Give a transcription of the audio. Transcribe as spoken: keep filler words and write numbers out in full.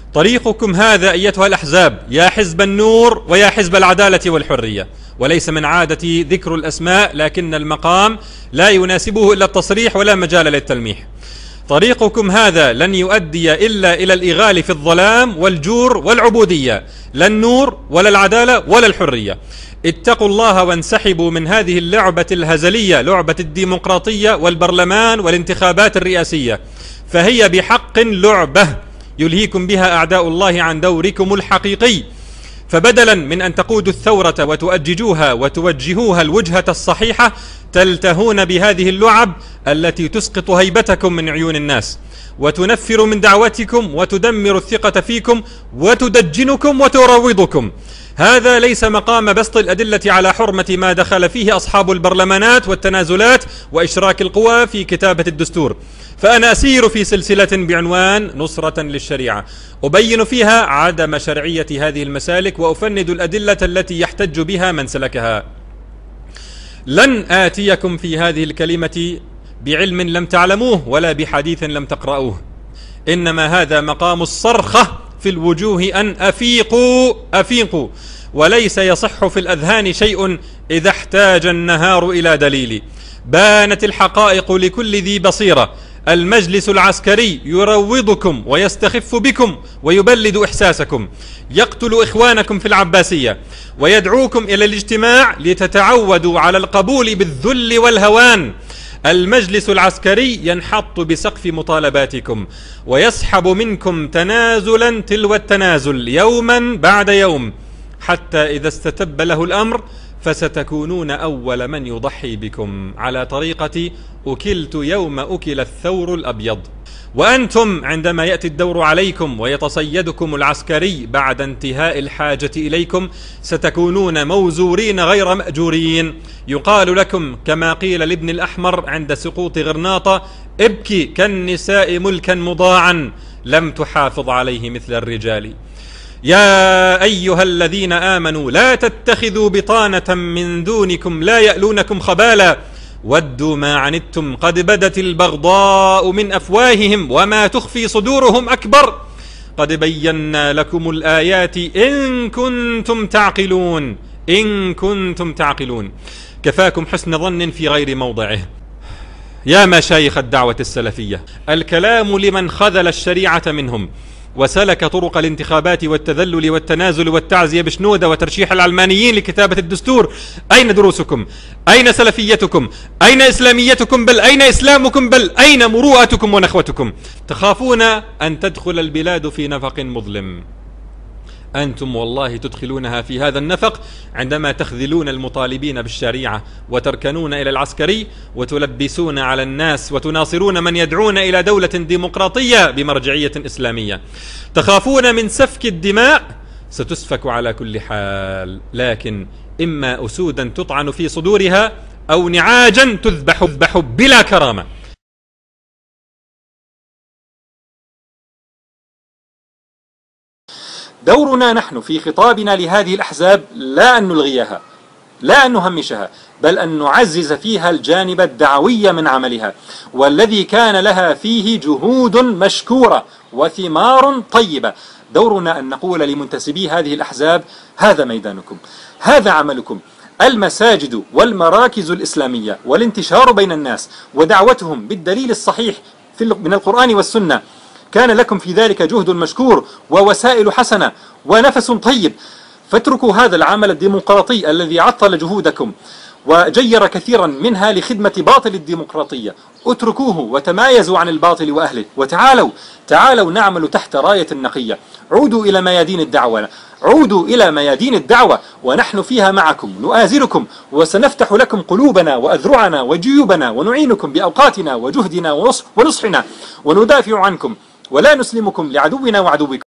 طريقكم هذا أيتها الأحزاب، يا حزب النور ويا حزب العدالة والحرية، وليس من عادتي ذكر الأسماء لكن المقام لا يناسبه إلا التصريح ولا مجال للتلميح. طريقكم هذا لن يؤدي إلا إلى الإغال في الظلام والجور والعبودية، لا النور ولا العدالة ولا الحرية. اتقوا الله وانسحبوا من هذه اللعبة الهزلية، لعبة الديمقراطية والبرلمان والانتخابات الرئاسية، فهي بحق لعبة يلهيكم بها أعداء الله عن دوركم الحقيقي. فبدلا من أن تقودوا الثورة وتؤججوها وتوجهوها الوجهة الصحيحة، تلتهون بهذه اللعب التي تسقط هيبتكم من عيون الناس، وتنفر من دعوتكم، وتدمر الثقة فيكم، وتدجنكم وتروضكم. هذا ليس مقام بسط الأدلة على حرمة ما دخل فيه أصحاب البرلمانات والتنازلات وإشراك القوى في كتابة الدستور. فأنا أسير في سلسلة بعنوان نصرة للشريعة، أبين فيها عدم شرعية هذه المسالك، وأفند الأدلة التي يحتج بها من سلكها. لن آتيكم في هذه الكلمة بعلم لم تعلموه ولا بحديث لم تقرأوه، إنما هذا مقام الصرخة في الوجوه أن أفيقوا أفيقوا، وليس يصح في الأذهان شيء إذا احتاج النهار إلى دليل. بانت الحقائق لكل ذي بصيرة، المجلس العسكري يروضكم ويستخف بكم ويبلد إحساسكم، يقتل إخوانكم في العباسية ويدعوكم إلى الاجتماع لتتعودوا على القبول بالذل والهوان. المجلس العسكري ينحط بسقف مطالباتكم ويسحب منكم تنازلا تلو التنازل يوما بعد يوم، حتى إذا استتب له الأمر فستكونون أول من يضحي بكم، على طريقة أكلت يوم أكل الثور الأبيض. وأنتم عندما يأتي الدور عليكم ويتصيدكم العسكري بعد انتهاء الحاجة إليكم، ستكونون موزورين غير مأجورين. يقال لكم كما قيل لابن الأحمر عند سقوط غرناطة: ابكي كالنساء ملكا مضاعا لم تحافظ عليه مثل الرجال. يا أيها الذين آمنوا لا تتخذوا بطانة من دونكم لا يألونكم خبالا ودوا ما عنتم قد بدت البغضاء من أفواههم وما تخفي صدورهم أكبر قد بينا لكم الآيات إن كنتم تعقلون إن كنتم تعقلون. كفاكم حسن ظن في غير موضعه. يا مشايخ الدعوة السلفية، الكلام لمن خذل الشريعة منهم وسلك طرق الانتخابات والتذلل والتنازل والتعزية بشنودة وترشيح العلمانيين لكتابة الدستور. أين دروسكم؟ أين سلفيتكم؟ أين إسلاميتكم؟ بل أين إسلامكم؟ بل أين مروءتكم ونخوتكم؟ تخافون أن تدخل البلاد في نفق مظلم. أنتم والله تدخلونها في هذا النفق عندما تخذلون المطالبين بالشريعة وتركنون إلى العسكري وتلبسون على الناس وتناصرون من يدعون إلى دولة ديمقراطية بمرجعية إسلامية. تخافون من سفك الدماء، ستسفك على كل حال، لكن إما أسودا تطعن في صدورها أو نعاجا تذبح بلا كرامة. دورنا نحن في خطابنا لهذه الأحزاب لا أن نلغيها، لا أن نهمشها، بل أن نعزز فيها الجانب الدعوي من عملها، والذي كان لها فيه جهود مشكورة وثمار طيبة. دورنا أن نقول لمنتسبي هذه الأحزاب: هذا ميدانكم، هذا عملكم. المساجد والمراكز الإسلامية والانتشار بين الناس ودعوتهم بالدليل الصحيح من القرآن والسنة، كان لكم في ذلك جهد مشكور ووسائل حسنة ونفس طيب. فاتركوا هذا العمل الديمقراطي الذي عطل جهودكم وجير كثيرا منها لخدمة باطل الديمقراطية، اتركوه وتمايزوا عن الباطل وأهله، وتعالوا تعالوا نعمل تحت راية نقية. عودوا إلى ميادين الدعوة، عودوا إلى ميادين الدعوة ونحن فيها معكم نؤازركم، وسنفتح لكم قلوبنا وأذرعنا وجيوبنا ونعينكم بأوقاتنا وجهدنا ونصحنا، وندافع عنكم ولا نسلمكم لعدونا وعدوكم.